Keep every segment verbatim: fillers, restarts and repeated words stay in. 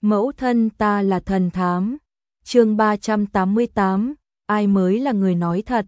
Mẫu thân ta là thần thám. Chương ba trăm tám mươi tám, ai mới là người nói thật.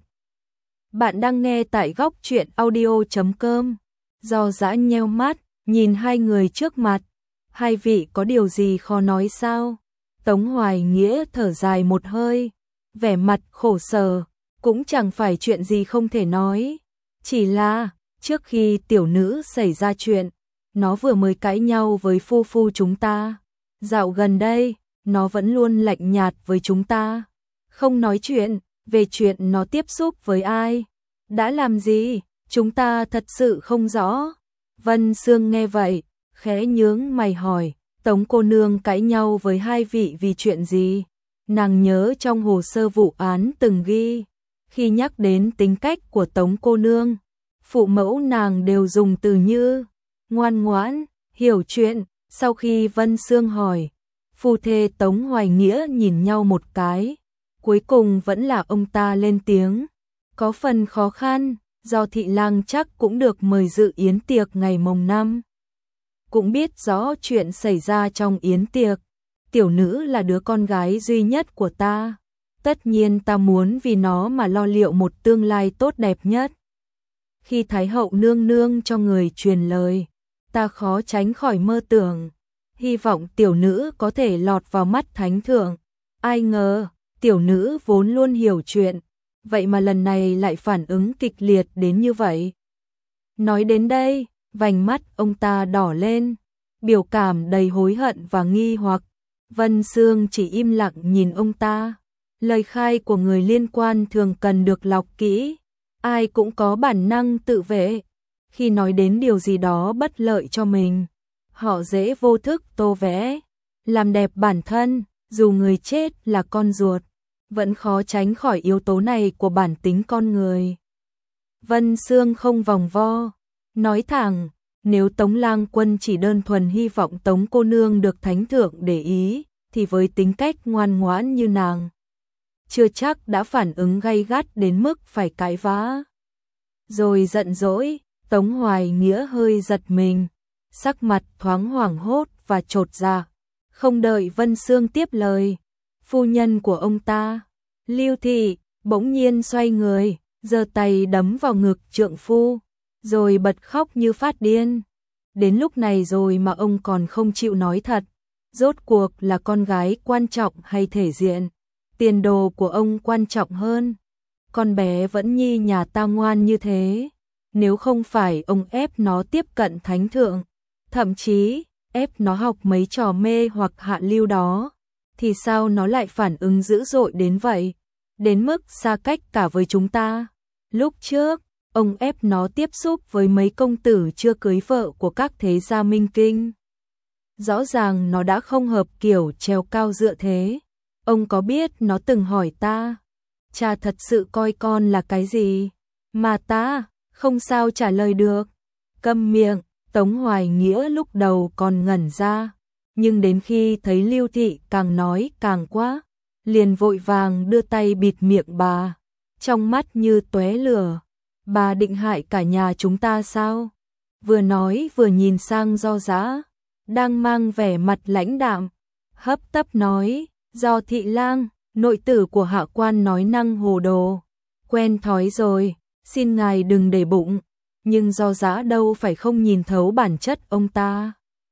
Bạn đang nghe tại góc truyện audio chấm com. Do Dã nheo mắt, nhìn hai người trước mặt. Hai vị có điều gì khó nói sao? Tống Hoài Nghĩa thở dài một hơi, vẻ mặt khổ sở, cũng chẳng phải chuyện gì không thể nói. Chỉ là, trước khi tiểu nữ xảy ra chuyện, nó vừa mới cãi nhau với phu phu chúng ta. Dạo gần đây, nó vẫn luôn lạnh nhạt với chúng ta. Không nói chuyện, về chuyện nó tiếp xúc với ai, đã làm gì, chúng ta thật sự không rõ. Vân Sương nghe vậy, khẽ nhướng mày hỏi, Tống cô nương cãi nhau với hai vị vì chuyện gì? Nàng nhớ trong hồ sơ vụ án từng ghi, khi nhắc đến tính cách của Tống cô nương, phụ mẫu nàng đều dùng từ như ngoan ngoãn, hiểu chuyện. Sau khi Vân Sương hỏi, phu thê Tống Hoài Nghĩa nhìn nhau một cái, cuối cùng vẫn là ông ta lên tiếng, có phần khó khăn, do thị lang chắc cũng được mời dự yến tiệc ngày mồng năm. Cũng biết rõ chuyện xảy ra trong yến tiệc, tiểu nữ là đứa con gái duy nhất của ta, tất nhiên ta muốn vì nó mà lo liệu một tương lai tốt đẹp nhất. Khi Thái hậu nương nương cho người truyền lời, ta khó tránh khỏi mơ tưởng, hy vọng tiểu nữ có thể lọt vào mắt thánh thượng. Ai ngờ, tiểu nữ vốn luôn hiểu chuyện, vậy mà lần này lại phản ứng kịch liệt đến như vậy. Nói đến đây, vành mắt ông ta đỏ lên, biểu cảm đầy hối hận và nghi hoặc. Vân Sương chỉ im lặng nhìn ông ta. Lời khai của người liên quan thường cần được lọc kỹ, ai cũng có bản năng tự vệ. Khi nói đến điều gì đó bất lợi cho mình, họ dễ vô thức tô vẽ, làm đẹp bản thân, dù người chết là con ruột, vẫn khó tránh khỏi yếu tố này của bản tính con người. Vân Sương không vòng vo, nói thẳng, nếu Tống Lang Quân chỉ đơn thuần hy vọng Tống cô nương được thánh thượng để ý, thì với tính cách ngoan ngoãn như nàng, chưa chắc đã phản ứng gay gắt đến mức phải cãi vã. Rồi giận dỗi, Tống Hoài Nghĩa hơi giật mình, sắc mặt thoáng hoảng hốt và chột dạ. Không đợi Vân Sương tiếp lời, phu nhân của ông ta, Lưu Thị, bỗng nhiên xoay người, giơ tay đấm vào ngực trượng phu, rồi bật khóc như phát điên. Đến lúc này rồi mà ông còn không chịu nói thật, rốt cuộc là con gái quan trọng hay thể diện, tiền đồ của ông quan trọng hơn. Con bé Vẫn Nhi nhà ta ngoan như thế, nếu không phải ông ép nó tiếp cận thánh thượng, thậm chí ép nó học mấy trò mê hoặc hạ lưu đó, thì sao nó lại phản ứng dữ dội đến vậy, đến mức xa cách cả với chúng ta. Lúc trước, ông ép nó tiếp xúc với mấy công tử chưa cưới vợ của các thế gia minh kinh. Rõ ràng nó đã không hợp kiểu trèo cao dựa thế. Ông có biết nó từng hỏi ta, cha thật sự coi con là cái gì? Mà ta không sao trả lời được. Câm miệng. Tống Hoài Nghĩa lúc đầu còn ngẩn ra, nhưng đến khi thấy Lưu Thị càng nói càng quá, liền vội vàng đưa tay bịt miệng bà, trong mắt như tóe lửa. Bà định hại cả nhà chúng ta sao? Vừa nói vừa nhìn sang Do Dã, đang mang vẻ mặt lãnh đạm, hấp tấp nói, Do thị lang, nội tử của hạ quan nói năng hồ đồ, quen thói rồi, xin ngài đừng để bụng. Nhưng Do Dã đâu phải không nhìn thấu bản chất ông ta.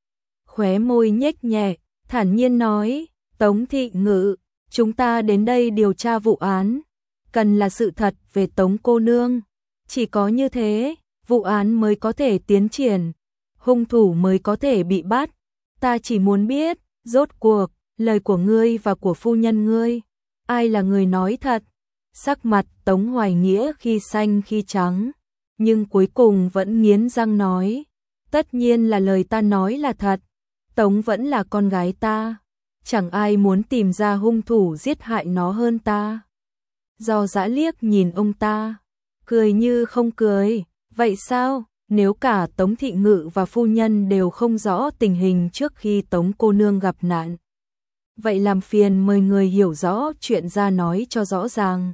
Khóe môi nhếch nhẹ, thản nhiên nói, Tống thị ngự, chúng ta đến đây điều tra vụ án, cần là sự thật về Tống cô nương. Chỉ có như thế, vụ án mới có thể tiến triển, hung thủ mới có thể bị bắt. Ta chỉ muốn biết, rốt cuộc, lời của ngươi và của phu nhân ngươi, ai là người nói thật? Sắc mặt Tống Hoài Nghĩa khi xanh khi trắng, nhưng cuối cùng vẫn nghiến răng nói, tất nhiên là lời ta nói là thật, Tống vẫn là con gái ta, chẳng ai muốn tìm ra hung thủ giết hại nó hơn ta. Do Dã liếc nhìn ông ta, cười như không cười, vậy sao, nếu cả Tống thị ngự và phu nhân đều không rõ tình hình trước khi Tống cô nương gặp nạn, vậy làm phiền mời người hiểu rõ chuyện ra nói cho rõ ràng.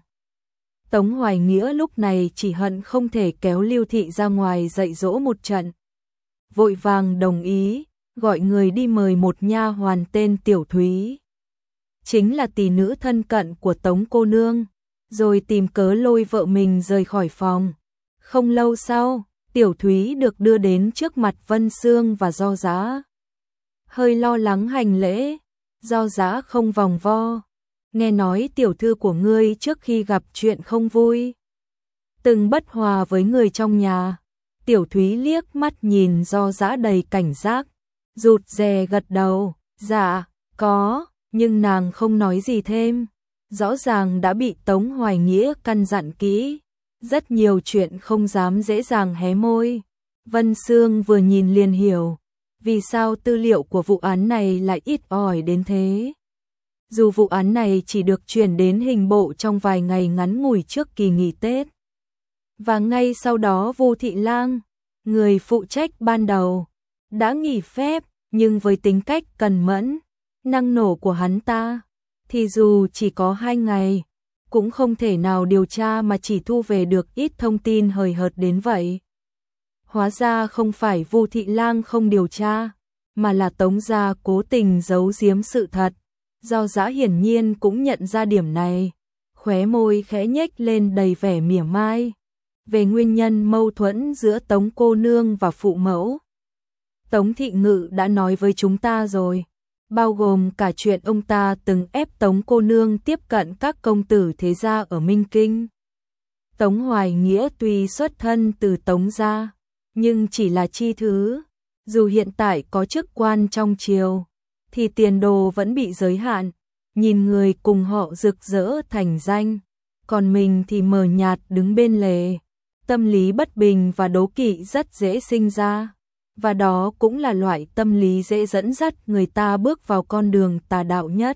Tống Hoài Nghĩa lúc này chỉ hận không thể kéo Lưu Thị ra ngoài dạy dỗ một trận. Vội vàng đồng ý, gọi người đi mời một nha hoàn tên Tiểu Thúy. Chính là tỷ nữ thân cận của Tống cô nương, rồi tìm cớ lôi vợ mình rời khỏi phòng. Không lâu sau, Tiểu Thúy được đưa đến trước mặt Vân Xương và Do Giá. Hơi lo lắng hành lễ, Do Giá không vòng vo. Nghe nói tiểu thư của ngươi trước khi gặp chuyện không vui, từng bất hòa với người trong nhà. Tiểu Thúy liếc mắt nhìn Do Giá đầy cảnh giác, rụt rè gật đầu, dạ, có, nhưng nàng không nói gì thêm. Rõ ràng đã bị Tống Hoài Nghĩa căn dặn kỹ, rất nhiều chuyện không dám dễ dàng hé môi. Vân Xương vừa nhìn liền hiểu, vì sao tư liệu của vụ án này lại ít ỏi đến thế. Dù vụ án này chỉ được chuyển đến hình bộ trong vài ngày ngắn ngủi trước kỳ nghỉ Tết. Và ngay sau đó Vu Thị Lang, người phụ trách ban đầu, đã nghỉ phép, nhưng với tính cách cần mẫn, năng nổ của hắn ta, thì dù chỉ có hai ngày, cũng không thể nào điều tra mà chỉ thu về được ít thông tin hời hợt đến vậy. Hóa ra không phải Vu Thị Lang không điều tra, mà là Tống gia cố tình giấu giếm sự thật. Do Giá hiển nhiên cũng nhận ra điểm này, khóe môi khẽ nhếch lên đầy vẻ mỉa mai. Về nguyên nhân mâu thuẫn giữa Tống cô nương và phụ mẫu, Tống Thị Ngự đã nói với chúng ta rồi, bao gồm cả chuyện ông ta từng ép Tống cô nương tiếp cận các công tử thế gia ở Minh Kinh. Tống Hoài Nghĩa tuy xuất thân từ Tống gia, nhưng chỉ là chi thứ, dù hiện tại có chức quan trong triều, thì tiền đồ vẫn bị giới hạn, nhìn người cùng họ rực rỡ thành danh, còn mình thì mờ nhạt đứng bên lề. Tâm lý bất bình và đố kỵ rất dễ sinh ra, và đó cũng là loại tâm lý dễ dẫn dắt người ta bước vào con đường tà đạo nhất.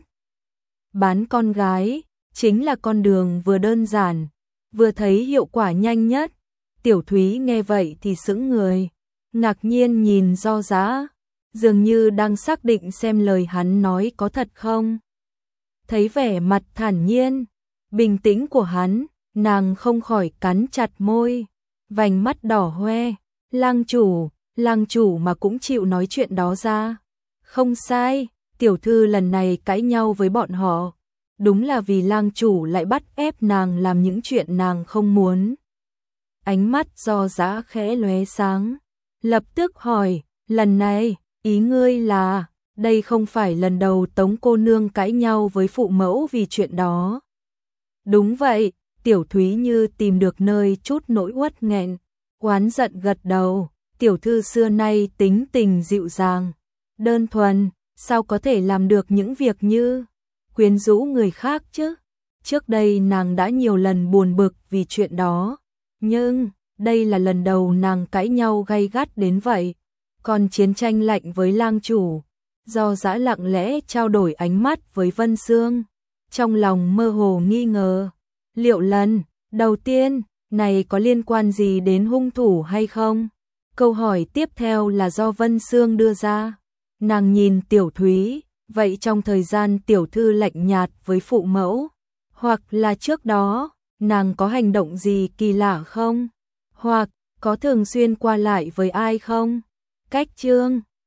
Bán con gái chính là con đường vừa đơn giản, vừa thấy hiệu quả nhanh nhất. Tiểu Thúy nghe vậy thì sững người, ngạc nhiên nhìn Do Giá, dường như đang xác định xem lời hắn nói có thật không. Thấy vẻ mặt thản nhiên, bình tĩnh của hắn, nàng không khỏi cắn chặt môi, vành mắt đỏ hoe. Lang chủ, lang chủ mà cũng chịu nói chuyện đó ra. Không sai, tiểu thư lần này cãi nhau với bọn họ, đúng là vì lang chủ lại bắt ép nàng làm những chuyện nàng không muốn. Ánh mắt Do Giá khẽ lóe sáng, lập tức hỏi, lần này, ý ngươi là, đây không phải lần đầu Tống cô nương cãi nhau với phụ mẫu vì chuyện đó. Đúng vậy, Tiểu Thúy như tìm được nơi chút nỗi uất nghẹn, oán giận gật đầu, tiểu thư xưa nay tính tình dịu dàng, đơn thuần, sao có thể làm được những việc như quyến rũ người khác chứ? Trước đây nàng đã nhiều lần buồn bực vì chuyện đó, nhưng đây là lần đầu nàng cãi nhau gay gắt đến vậy. Còn chiến tranh lạnh với lang chủ, Do Giá lặng lẽ trao đổi ánh mắt với Vân Xương, trong lòng mơ hồ nghi ngờ, liệu lần đầu tiên này có liên quan gì đến hung thủ hay không? Câu hỏi tiếp theo là do Vân Xương đưa ra. Nàng nhìn Tiểu Thúy, vậy trong thời gian tiểu thư lạnh nhạt với phụ mẫu, hoặc là trước đó, nàng có hành động gì kỳ lạ không? Hoặc có thường xuyên qua lại với ai không? Cách chương